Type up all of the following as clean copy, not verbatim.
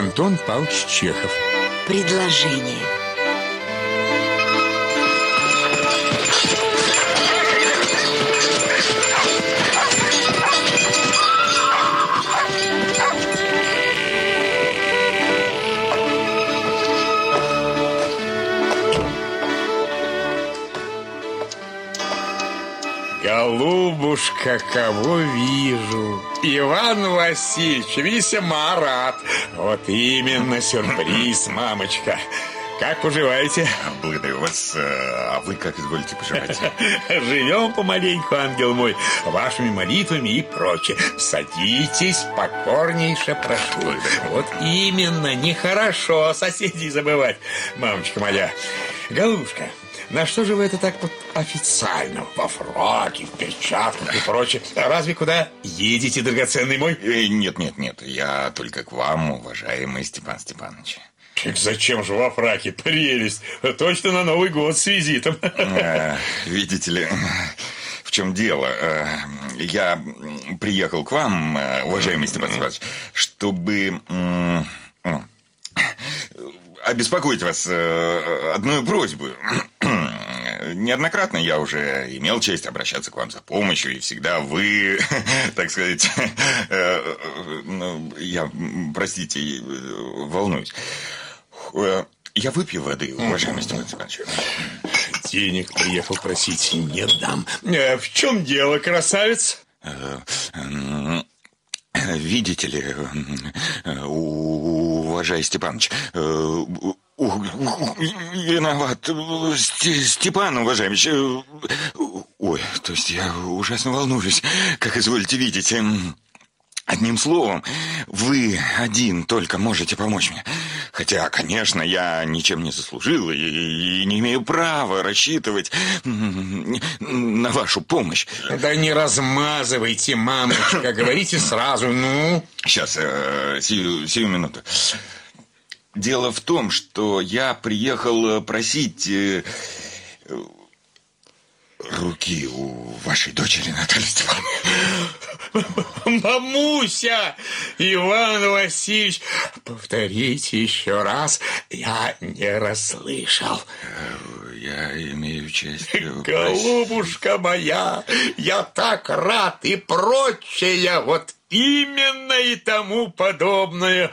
Антон Павлович Чехов. Предложение. Голубушка, кого вижу? Иван Васильевич, весьма рад. Вот именно сюрприз, мамочка. Как поживаете? Благодарю вас. А вы как изволите поживать? Живем помаленьку, ангел мой, вашими молитвами и прочее. Садитесь, покорнейше прошу. Вот именно, нехорошо соседей забывать, мамочка моя. Голубушка, на что же вы это так вот официально? Во фраке, в перчатках и прочее. Разве куда едете, драгоценный мой? Нет. Я только к вам, уважаемый Степан Степанович. Так зачем же во фраке? Прелесть. Точно на Новый год с визитом. Видите ли, в чем дело? Я приехал к вам, уважаемый Степан Степанович, чтобы обеспокоить вас одной просьбой. Неоднократно я уже имел честь обращаться к вам за помощью, и всегда вы, так сказать, я, простите, волнуюсь. Я выпью воды, уважаемый Степан Степанович. Денег приехал просить, не дам. В чем дело, красавец? Видите ли, уважаемый Степанович, виноват, Степан, уважаемый. Ой, то есть я ужасно волнуюсь, как изволите видеть. Одним словом, вы один только можете помочь мне. Хотя, конечно, я ничем не заслужил и не имею права рассчитывать на вашу помощь. Да не размазывайте, мамочка, говорите сразу, ну. Сейчас, сию минуту. Дело в том, что я приехал просить руки у вашей дочери Натальи Степановны. Мамуся! Иван Васильевич, повторите еще раз, я не расслышал. Я имею честь... Голубушка моя, я так рад и прочее, вот именно и тому подобное.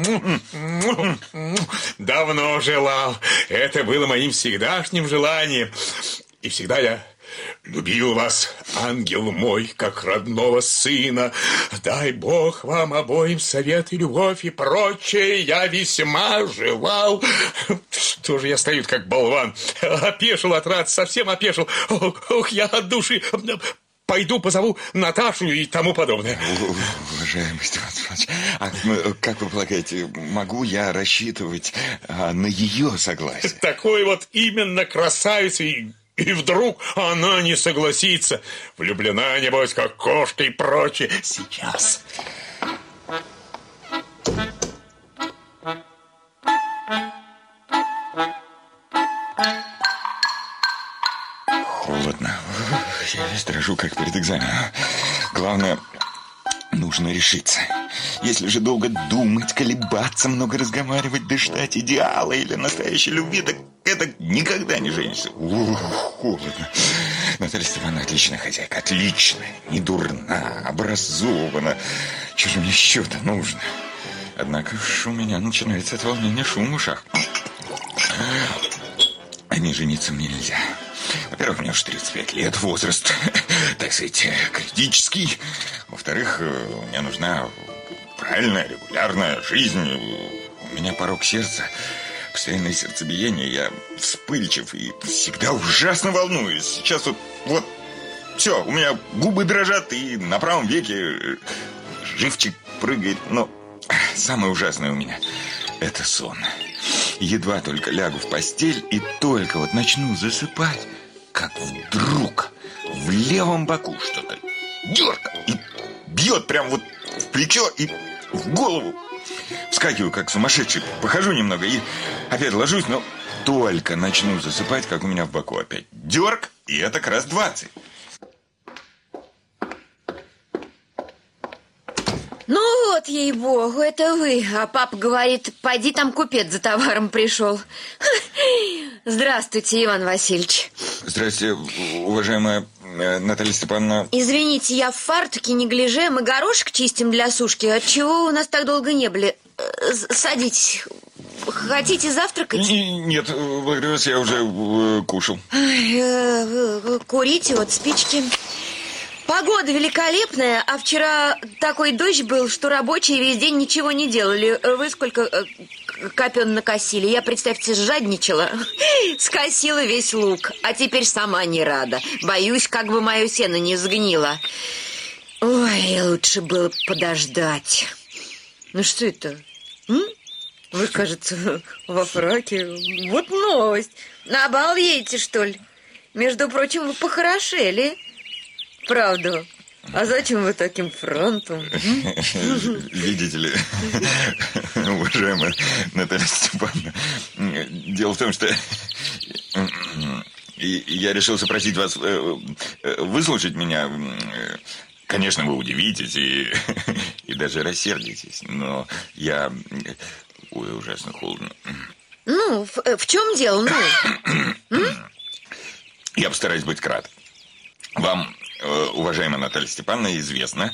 Давно желал. Это было моим всегдашним желанием. И всегда я любил вас, ангел мой, как родного сына. Дай Бог вам обоим совет и любовь и прочее. Я весьма желал. Что же я стою как болван? Опешил от радости, совсем опешил. Ох, я от души... Пойду позову Наташу и тому подобное. Уважаемый Степан Степанович, а как вы полагаете, могу я рассчитывать на ее согласие? Такой вот именно красавица, и вдруг она не согласится. Влюблена, небось, как кошка и прочее. Сейчас. Холодно. Я весь дрожу, как перед экзаменом. Главное, нужно решиться. Если же долго думать, колебаться, много разговаривать, да ждать идеала или настоящей любви, так это никогда не женишься. Холодно. Наталья Степановна отличная хозяйка, отличная, не дурна, образована. Чего же мне еще-то нужно? Однако ж у меня начинается от волнения шум в ушах. А не жениться мне нельзя. Во-первых, мне уже 35 лет, возраст, так сказать, критический. Во-вторых, мне нужна правильная, регулярная жизнь. У меня порог сердца, постоянное сердцебиение. Я вспыльчив и всегда ужасно волнуюсь. Сейчас вот все, у меня губы дрожат, и на правом веке живчик прыгает. Но самое ужасное у меня – это сон. Едва только лягу в постель и только вот начну засыпать, как вдруг в левом боку что-то дергает и бьет прям вот в плечо и в голову. Вскакиваю, как сумасшедший, похожу немного и опять ложусь, но только начну засыпать, как у меня в боку опять дерг, и это как раз 20. Ну вот, ей-богу, это вы. А папа говорит, пойди, там купец за товаром пришел. Здравствуйте, Иван Васильевич. Здравствуйте, уважаемая Наталья Степановна. Извините, я в фартуке, неглиже. Мы горошек чистим для сушки. Отчего у нас так долго не были? Садитесь. Хотите завтракать? Нет, благодарю вас, я уже кушал. Курите, вот спички. Погода великолепная, а вчера такой дождь был, что рабочие весь день ничего не делали. Вы сколько копен накосили? Я, представьте, жадничала. Скосила весь лук, а теперь сама не рада. Боюсь, как бы мое сено не сгнило. Ой, лучше было подождать. Ну что это? Вы, кажется, во фраке. Вот новость. На бал едете, что ли? Между прочим, вы похорошели. Правда. А зачем вы таким фронтом? Видите ли, уважаемая Наталья Степановна, дело в том, что я решился просить вас выслушать меня. Конечно, вы удивитесь и даже рассердитесь, но я... Ой, ужасно холодно. Ну, в чем дело? Я постараюсь быть краток. Вам, уважаемая Наталья Степановна, известно,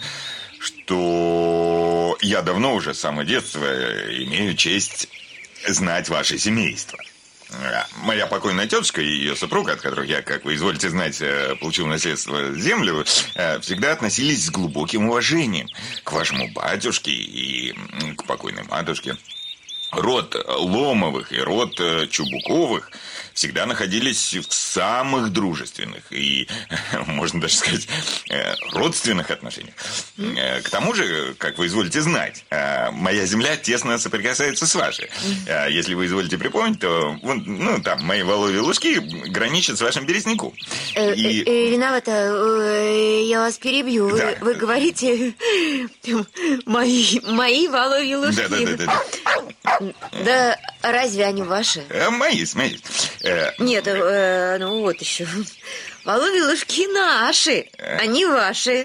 что я давно уже с самого детства имею честь знать ваше семейство. Моя покойная тетушка и ее супруг, от которых я, как вы изволите знать, получил наследство землю, всегда относились с глубоким уважением к вашему батюшке и к покойной матушке. Род Ломовых и род Чубуковых всегда находились в самых дружественных и, можно даже сказать, родственных отношениях. К тому же, как вы изволите знать, моя земля тесно соприкасается с вашей. Если вы изволите припомнить, то там мои Воловьи Лужки граничат с вашим Березняком. Виновата, я вас перебью. Да. Вы говорите мои Воловьи Лужки. Да. Да разве они ваши? Мои. Нет, ну вот еще. Воловьи Лужки наши, они ваши.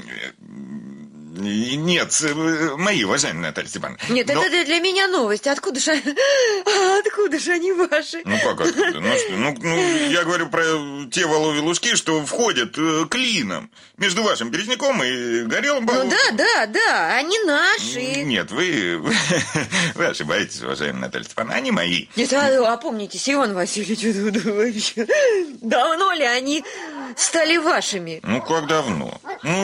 Нет, мои, уважаемая Наталья Степановна. Нет, это для меня новость. Откуда же они ваши? Ну как откуда? Я говорю про те Воловьи Лужки, что входят клином между вашим Березняком и Горелым болотом. Ну да, они наши. Нет, вы ошибаетесь, уважаемая Наталья Степановна, они мои. Нет, опомнитесь, Иван Васильевич, вообще. Давно ли они стали вашими? Ну, как давно?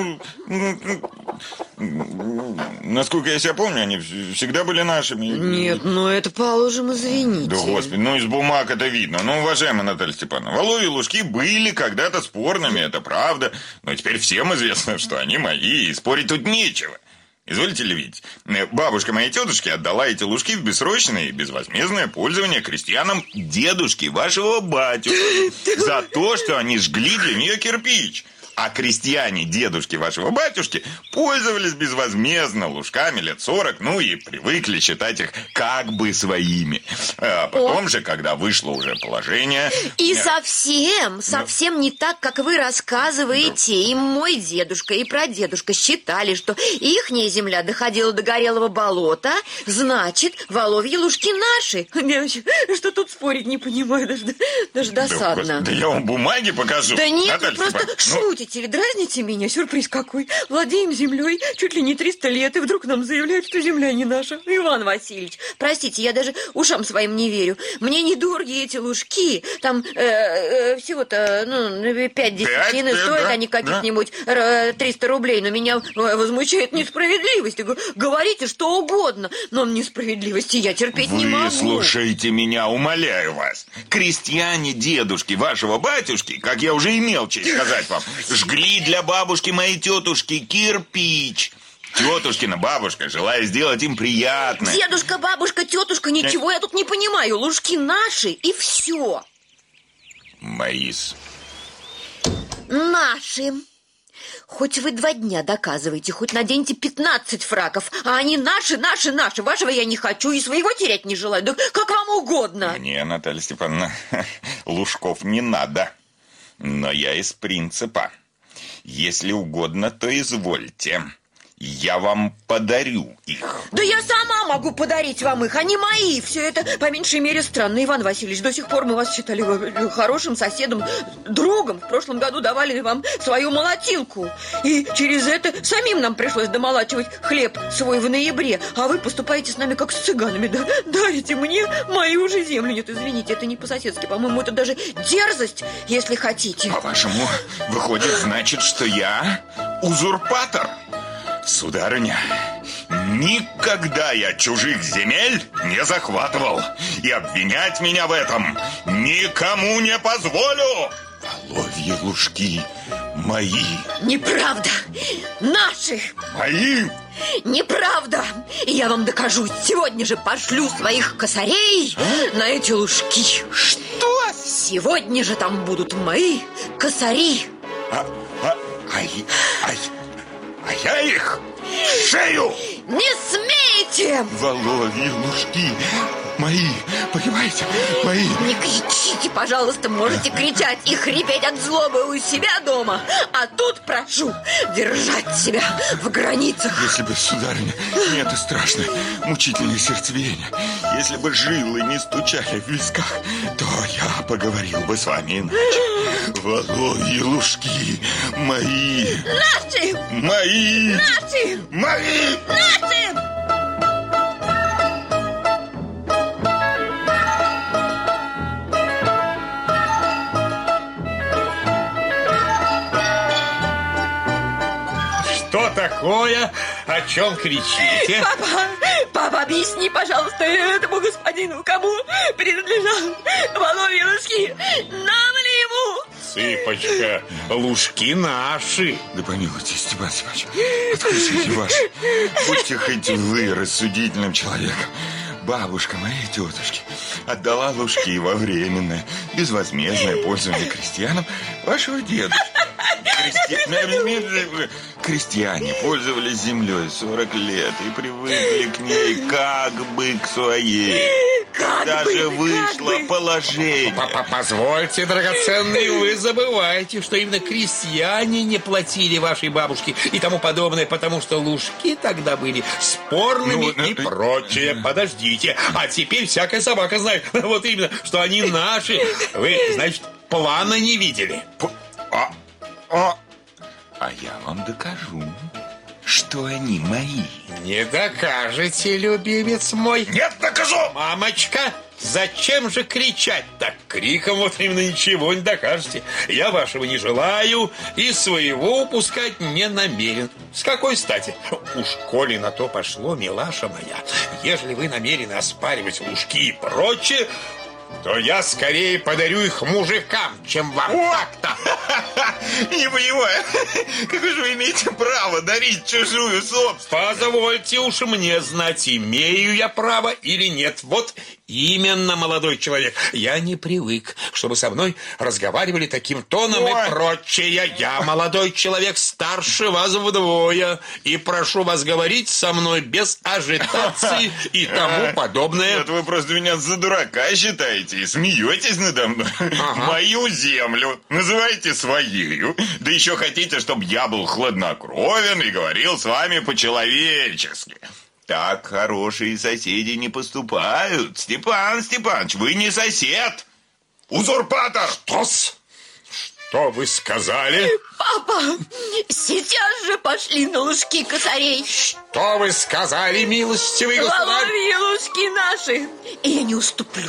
Насколько я себя помню, они всегда были нашими. Нет, это положим, извините. Да, господи, из бумаг это видно. Уважаемая Наталья Степановна, Воловьи Лужки были когда-то спорными, это правда. Но теперь всем известно, что они мои, и спорить тут нечего. Изволите ли видеть, бабушка моей тетушки отдала эти лужки в бессрочное и безвозмездное пользование крестьянам дедушки вашего батюшки за то, что они жгли для нее кирпич. А крестьяне дедушки вашего батюшки пользовались безвозмездно лужками лет 40, и привыкли считать их как бы своими. А потом же, когда вышло уже положение... И совсем не так, как вы рассказываете. Да. И мой дедушка, и прадедушка считали, что ихняя земля доходила до Горелого болота, значит, Воловьи Лужки наши. Что тут спорить, не понимаю, даже досадно. Да я вам бумаги покажу. Да нет, вы просто шутите. Или дразните меня, сюрприз какой. Владеем землей чуть ли не 300 лет, и вдруг нам заявляют, что земля не наша. Иван Васильевич, простите, я даже ушам своим не верю. Мне недорогие эти лужки. Там всего-то 5 десятин, стоят они каких-нибудь 300 рублей. Но меня возмущает несправедливость. Говорите что угодно, но несправедливости я терпеть не могу. Вы слушайте меня, умоляю вас. Крестьяне дедушки вашего батюшки, как я уже имел честь сказать вам, жгли для бабушки моей тетушки кирпич. Тетушкина бабушка, желая сделать им приятно. Дедушка, бабушка, тетушка, ничего я тут не понимаю. Лужки наши, и все. Мои-с. Наши. Хоть вы 2 дня доказываете, хоть наденьте 15 фраков, а они наши. Вашего я не хочу и своего терять не желаю. Да как вам угодно. Мне, Наталья Степановна, лужков не надо. Но я из принципа. Если угодно, то извольте. я вам подарю их. Да я сама могу подарить вам их, они мои. Все это, по меньшей мере, странно, Иван Васильевич. До сих пор мы вас считали хорошим соседом, другом. В прошлом году давали вам свою молотилку. И через это самим нам пришлось домолачивать хлеб свой в ноябре. А вы поступаете с нами как с цыганами. Да? Дарите мне мою же землю. Нет, извините, это не по-соседски. По-моему, это даже дерзость, если хотите. По-вашему, выходит, значит, что я узурпатор? Сударыня, никогда я чужих земель не захватывал. И обвинять меня в этом никому не позволю. Воловьи лужки мои. Неправда. Наши. Мои? Неправда. И я вам докажу. Сегодня же пошлю своих косарей на эти лужки. Что? Сегодня же там будут мои косари. А я их в шею! Не смейте! Воловьи лужки мои, понимаете, мои. Не кричите, пожалуйста, можете кричать и хрипеть от злобы у себя дома. А тут прошу держать себя в границах. Если бы, сударыня, не это страшное, мучительное сердцебиение, если бы жилы не стучали в висках, то я поговорил бы с вами иначе. Воловьи лужки мои. Наши! Мои! Наши! Мои! Наши! Что такое? О чем кричите? Папа, объясни, пожалуйста, этому господину, кому принадлежат воловьи лужки. Нам ли ему? Цыпочка, лужки наши. Да помилуйте, Степан Степанович, откусите ваши. Будьте хоть вы рассудительным человеком. Бабушка моей тетушки отдала лужки во временное, безвозмездное пользование крестьянам вашего дедушки. Крестьяне пользовались землей 40 лет и привыкли к ней как бы к своей. Даже вышло положение. Позвольте, драгоценный, вы забываете, что именно крестьяне не платили вашей бабушке и тому подобное, потому что лужки тогда были спорными и прочее. Подождите, а теперь всякая собака знает, вот именно, что они наши. Вы, значит, плана не видели. А я вам докажу, что они мои. Не докажете, любимец мой. Нет, докажу! Мамочка, зачем же кричать так? Криком вот именно ничего не докажете. Я вашего не желаю и своего упускать не намерен. С какой стати? Уж коли на то пошло, милаша моя, ежели вы намерены оспаривать лужки и прочее, то я скорее подарю их мужикам, чем вам. Так-то. Не понимаю, какое же вы имеете право дарить чужую собственность? Позвольте уж мне знать, имею я право или нет. Вот именно, молодой человек. Я не привык, чтобы со мной разговаривали таким тоном и прочее. Я, молодой человек, старше вас вдвое. И прошу вас говорить со мной без ажитации и тому подобное. Это вы просто меня за дурака считаете и смеетесь надо мной. Мою землю называете своею. Да еще хотите, чтобы я был хладнокровен и говорил с вами по-человечески. Так хорошие соседи не поступают. Степан Степанович, вы не сосед. Узурпатор. Что вы сказали? Папа, сейчас же пошли на лужки косарей. Что вы сказали, милостивый государь? Воловьи лужки наши. И я не уступлю.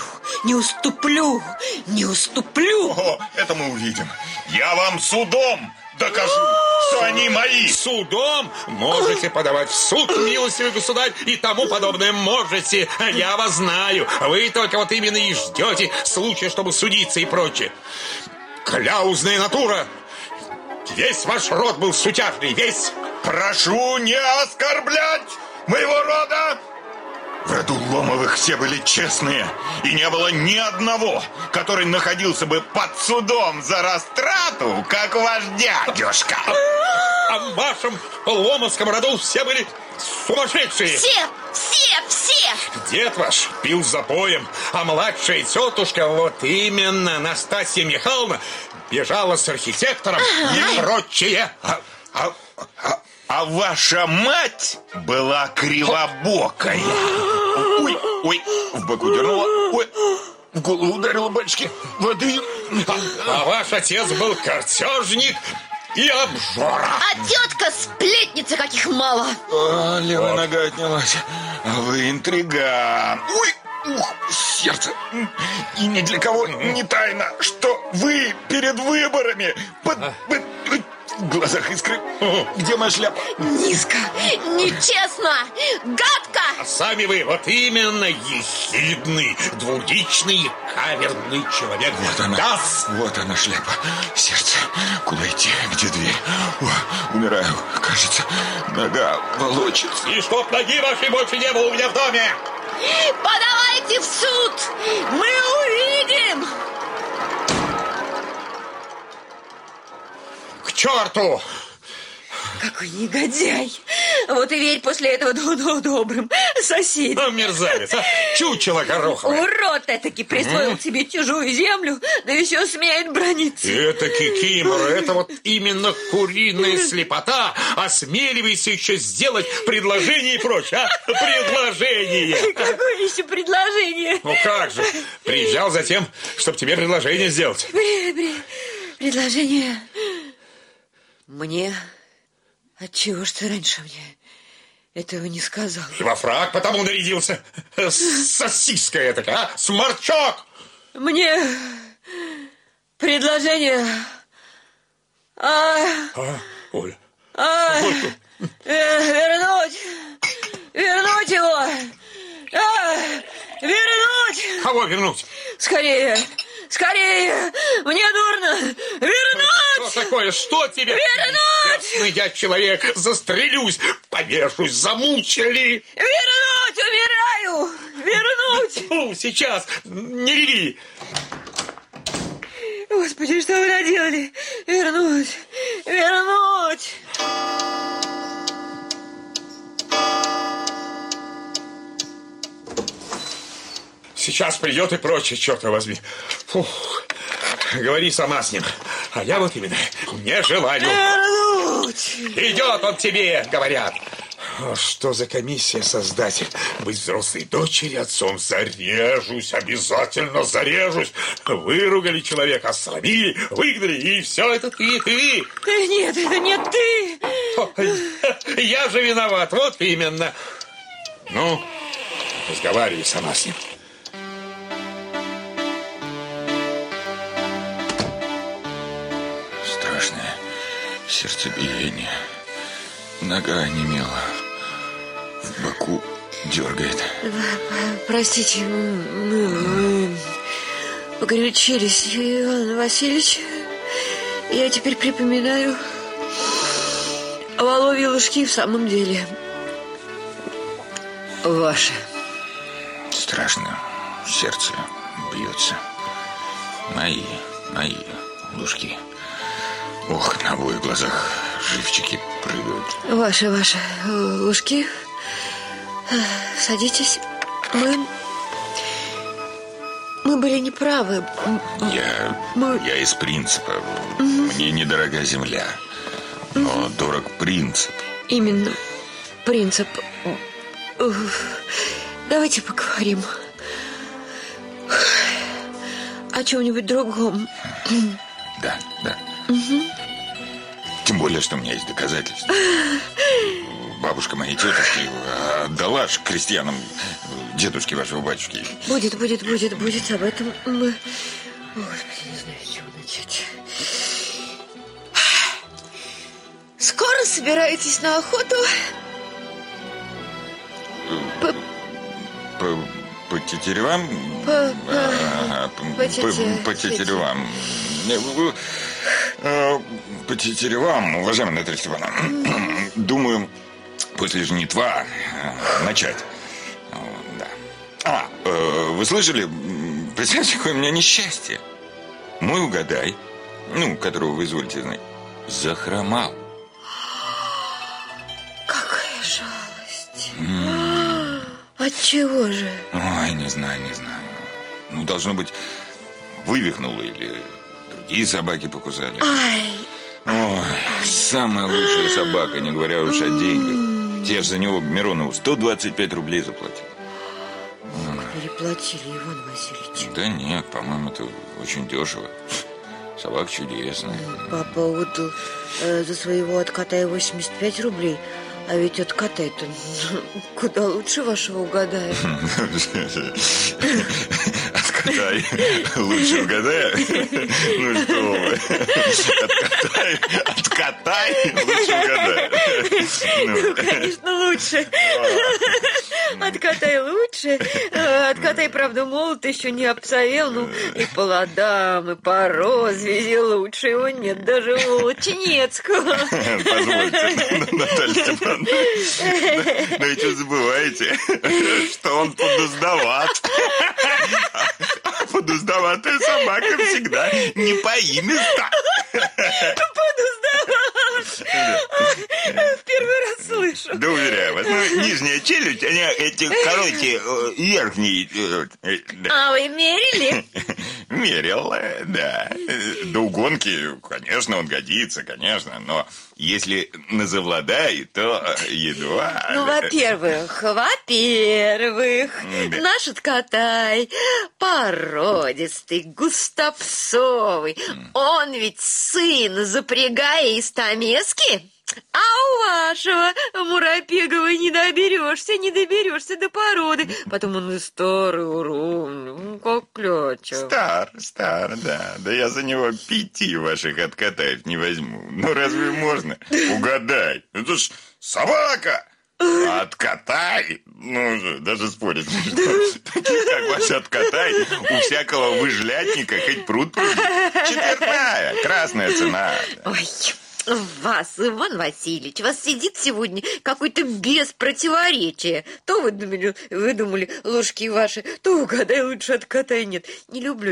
О, это мы увидим. Я вам судом докажу, что они мои. Судом? Можете подавать в суд, милостивый государь, и тому подобное можете. Я вас знаю. Вы только вот именно и ждете случая, чтобы судиться и прочее. Кляузная натура. Весь ваш род был сутяжный, весь. Прошу не оскорблять моего рода. В роду Ломовых все были честные, и не было ни одного, который находился бы под судом за растрату, как ваш дядюшка. А в вашем Ломовском роду все были сумасшедшие. Все! Дед ваш пил запоем, а младшая тетушка, вот именно, Настасья Михайловна, бежала с архитектором и прочее. А ваша мать была кривобокая. Ой, в боку дернула. Ой, в голову ударила, батюшки, воды. А ваш отец был картежник и обжора. А тетка сплетница, каких мало. Левая нога отнялась. Вы интриган. Ой, сердце. И ни для кого не тайна, что вы перед выборами в глазах искры. Где моя шляпа? Низко, нечестно, гадко. А сами вы вот именно ехидный, двуличный, каверный человек. Вот она шляпа. Сердце. Куда идти? Где дверь? Умираю, кажется. Нога волочится. И чтоб ноги вашей больше не было у меня в доме. Подавайте в суд. Мы увидим. К черту! Какой негодяй! Вот и верь после этого добрым соседям. Мерзавец, а? Чучело гороховое. Урод этаки присвоил себе чужую землю, да еще смеет брониться. Это кикимора, это вот именно куриная слепота. Осмеливайся еще сделать предложение и прочее, а? Предложение. Какое еще предложение? Ну как же, приезжал за тем, чтобы тебе предложение сделать. Предложение мне... Отчего ж ты раньше мне этого не сказал? И во фрак потому нарядился. Сосиска этакая, а? Сморчок! Мне предложение... Оля. Вернуть его! Вернуть! Кого вернуть? Скорее! Мне дурно! Вернуть! Что такое? Что тебе? Вернуть! Ясно, я человек, застрелюсь, повешусь, замучили. Вернуть! Умираю! Вернуть! Ну, сейчас, не реви. Господи, что вы наделали? Вернуть! Сейчас придет и прочее, черт возьми. Фух. Говори сама с ним. А я вот именно не желаю. Вернуть! Идет он тебе, говорят. Что за комиссия, создатель? Быть взрослой дочери отцом. Зарежусь, обязательно зарежусь. Выругали человека, ослабили, выгнали, и все это ты. Нет, это не ты. Я же виноват, вот именно. Ну, разговаривай сама с ним. Страшное сердцебиение. Нога онемела. В боку дергает. Простите, мы погорячились, Иван Васильевич. Я теперь припоминаю, воловьи лужки в самом деле ваши. Страшно. Сердце бьется. Мои лужки. Ох, на обоих глазах живчики прыгают. Ваши лужки. Садитесь. Мы были неправы. Я из принципа. Мне недорога земля. Но дорог принцип. Именно. Принцип. Давайте поговорим о чем-нибудь другом. Да. Тем более, что у меня есть доказательства. Бабушка моей тетушки отдала ж крестьянам дедушке вашего батюшки. Будет. Об этом мы... Господи, не знаю, с чего начать. Скоро собираетесь на охоту? По тетеревам? По тетеревам. По тетеревам, уважаемая Наталья Степановна. Думаю, после жнитва начать. Да. Вы слышали? Представьте, какое у меня несчастье. Мой угадай, которого вы изволите знать, захромал. Какая жалость. Отчего же? Ой, не знаю. Должно быть, вывихнуло или другие собаки покусали. Ай, Ой, самая лучшая собака, не говоря уж о деньгах. Я же за него Миронову 125 рублей заплатил. Переплатили, Иван Васильевич. Да нет, по-моему, это очень дешево. Собака чудесная. Папа отдал за своего от Катая 85 рублей. А ведь от Катай-то куда лучше вашего Угадая. От Катай лучше Угадая? Ну что вы. От Катай лучше Угадая. Ну, конечно, лучше. От Катай лучше. От Катай, правда, молод еще не обцавел. Ну, и по ладам, и по розвязи лучше его нет. Даже у Волчинецкого. Позвольте, Наталья Степановна. Но ведь вы забываете, что он подуздоват. А подуздоватая собака всегда непоимиста. Подуздоват! В первый раз слышу. Да уверяю вас, нижняя челюсть, они эти короче, верхние. А вы мерили? Мерил, да. До угонки, конечно, он годится, конечно, но если на завладай, то едва. Ну, во-первых, наш Катай породистый, густопсовый. Он ведь сын запрягая из Томески. А у вашего Муропегова не доберешься до породы. Потом он и старый, уровный, как кляча. Стар, да. Да я за него 5 ваших от Катаев не возьму. Ну, разве можно? Угадай. Это ж собака! От Катай? Ну, даже спорить не что. Такие, как ваш от Катай, у всякого выжлятника хоть пруд. Четвертная, красная цена. Ой... Вас, Иван Васильевич, вас сидит сегодня какой-то без противоречия. То выдумали ложки ваши, то Угадай лучше от Катай нет. Не люблю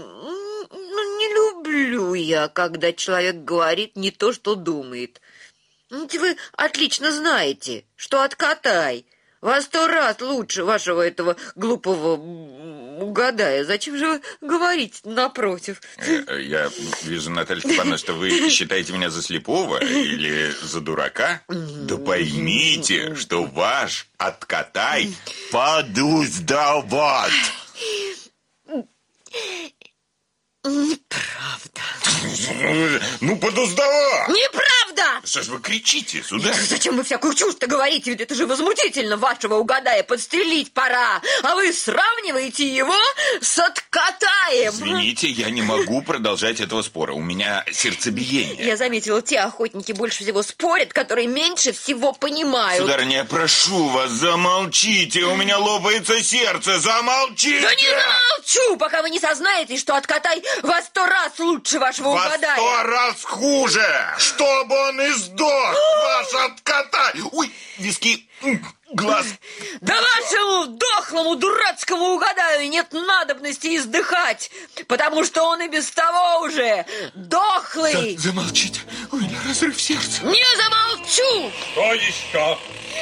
я, когда человек говорит не то, что думает. Ведь вы отлично знаете, что от Катай во 100 раз лучше вашего этого глупого Угадая. Зачем же вы говорите напротив? Я вижу, Наталья Степановна, что вы считаете меня за слепого или за дурака. Да поймите, что ваш от Катай подуздоват. Неправда. Ну, подуздоват. Неправда! Что ж вы кричите, сударь? Зачем вы всякую чушь-то говорите? Ведь это же возмутительно. Вашего Угадая подстрелить пора. А вы сравниваете его с Откатаем. Извините, я не могу продолжать этого спора. У меня сердцебиение. Я заметила, те охотники больше всего спорят, которые меньше всего понимают. Сударыня, я прошу вас, замолчите. У меня лопается сердце. Замолчите! Да не замолчу, пока вы не сознаетесь, что Откатай во 100 раз лучше вашего Угадая. Во 100 раз хуже! Чтобы он и сдох, ваш Откатай! Ой, виски, глаз. Да вашему дохлому дурацкому Угадаю нет надобности издыхать, потому что он и без того уже дохлый. Замолчите, у меня разрыв сердца. Не замолчу! Что еще?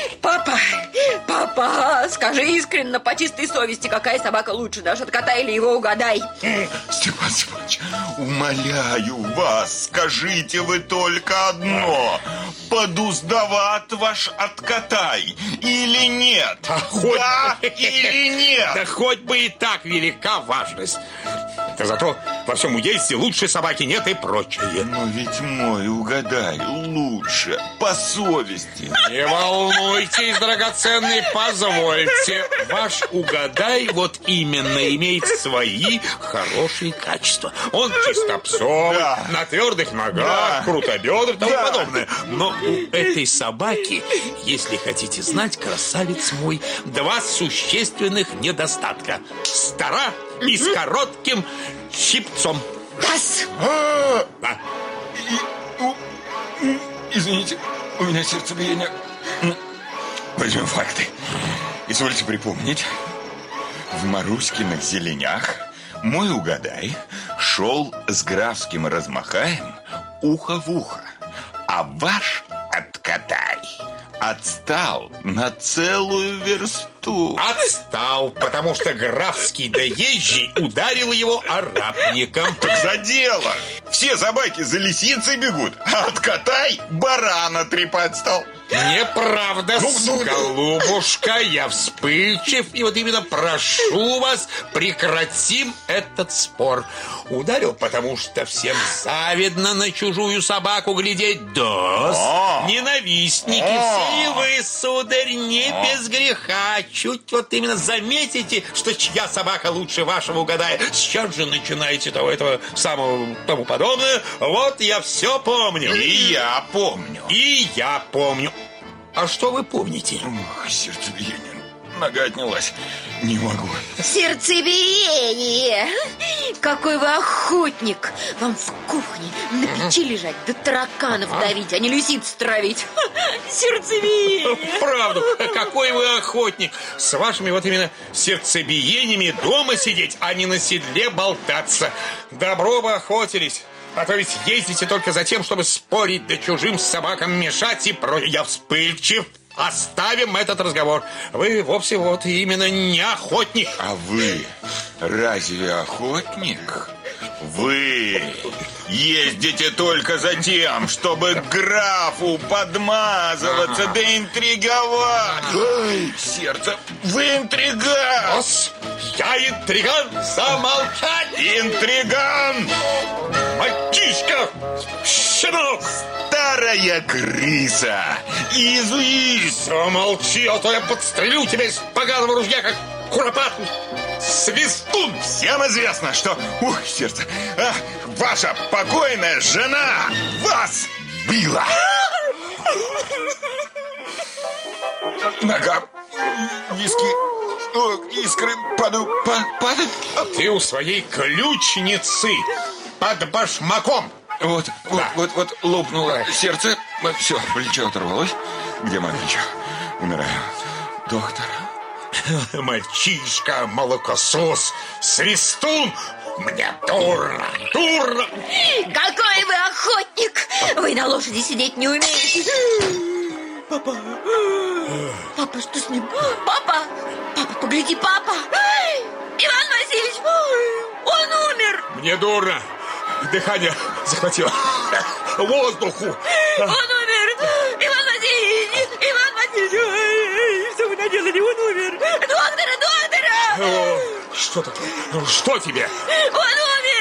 Папа, скажи искренне, по чистой совести, какая собака лучше, наш Откатай или его Угадай? Степан Степанович, умоляю вас, скажите вы только одно. Подуздоват ваш Откатай или нет? Да или нет? Да хоть бы и так велика важность. Да зато во всем уезде лучшей собаки нет и прочее. Но ведь мой Угадай лучше, по совести. Не волнуйтесь, драгоценный, позвольте. Ваш Угадай вот именно имеет свои хорошие качества. Он чистопсовый, Да. на твердых ногах, Да. крутобедр и тому Да. подобное. Но у этой собаки, если хотите знать, красавец мой, 2 существенных недостатка. Стара и с коротким щипцом. Тасс! Да. Извините, у меня сердцебиение. Возьмем факты. Извольте припомнить. В Маруськиных зеленях мой Угадай шел с графским размахаем ухо в ухо. А ваш Откатай отстал на целую версту. что? Отстал, потому что графский доезжий ударил его арапником. Так за дело! Все собаки за лисицей бегут, а от котай барана трепать стал. Неправда, голубушка, я вспыльчив, и вот именно прошу вас, прекратим этот спор. Ударил, потому что всем завидно на чужую собаку глядеть. Да, ненавистники, все вы, сударь, не без греха. Чуть вот именно заметите, что чья собака лучше вашего угадает. Сейчас же начинаете этого самого тому подобное. Вот я все помню. И я помню. И я помню. А что вы помните? Ох, сердцебиение. Нога отнялась. Не могу. Сердцебиение. Какой вы охотник. Вам в кухне на печи лежать, да тараканов давить, а не лисиц травить. Сердцебиение. Правду. Какой вы охотник. С вашими вот именно сердцебиениями дома сидеть, а не на седле болтаться. Добро бы охотились. А то ведь ездите только за тем, чтобы спорить, да чужим собакам мешать и прочее. Я вспыльчив. Оставим этот разговор. Вы вовсе вот именно не охотник. А вы разве охотник? Вы ездите только за тем, чтобы графу подмазываться, да интриговать. Ой, сердце, вы интриган. Я интриган, замолчать. Интриган! Мальчишка, щенок, старая крыса, иезуит. Замолчи, а то я подстрелю тебя из поганого ружья, как куропатку. Свистун! Всем известно, что, сердце, ваша покойная жена вас била. Нога, виски, искры падают. Ты у своей ключницы под башмаком. Вот, лопнуло сердце. Все, плечо оторвалось. Где мое плечо? Умираю. Доктор. Мальчишка, молокосос, свистун. Мне дурно. Какой вы охотник. Вы на лошади сидеть не умеете. Папа, что с ним? Папа, погляди, папа. Иван Васильевич, он умер. Мне дурно. Дыхание захватило. Воздуху. Он умер. Иван Васильевич, что вы наделали? Он умер. Доктора. Что такое? Что тебе? Он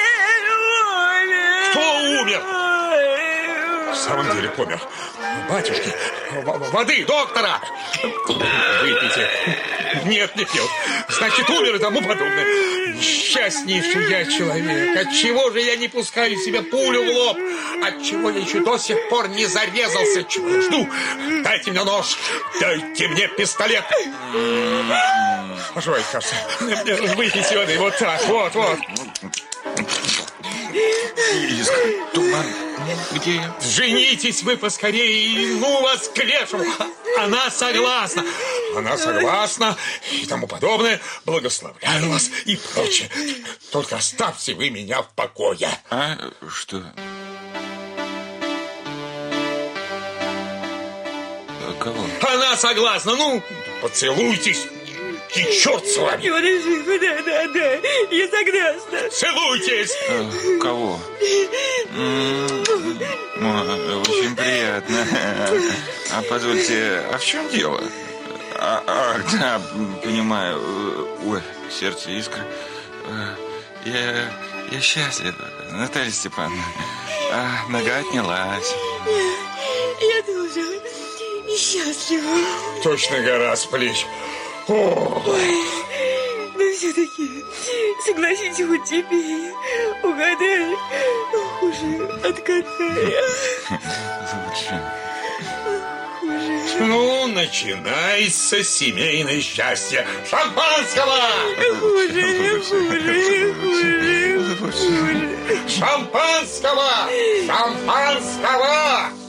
умер. Кто умер? В самом деле помер. Батюшки, воды, доктора! Выпейте. Нет. Значит, умер и тому подобное. Несчастнейший я человек. Отчего же я не пускаю себе пулю в лоб? Отчего я еще до сих пор не зарезался? Чего я жду? Дайте мне нож. Дайте мне пистолет. Оживает, кажется. Выпейте воды. Вот так. Вот. Искры, туман. Где я? Женитесь вы поскорее, и ну вас к лешему. Она согласна и тому подобное. Благословляю вас и прочее. Только оставьте вы меня в покое. А что? Кого? Она согласна. Ну, поцелуйтесь. И черт с вами. Да, я согласна. Целуйтесь. Кого? Очень приятно. А позвольте, а в чем дело? Да, понимаю. Ой, сердце искры. Я счастлив, Наталья Степановна. Нога отнялась. Я тоже счастлива. Точно гора с плеч. Ой, но все-таки согласитесь, хоть теперь угадай, хуже от кота. Ну, начинается семейное счастье. Шампанского! Хуже. Шампанского!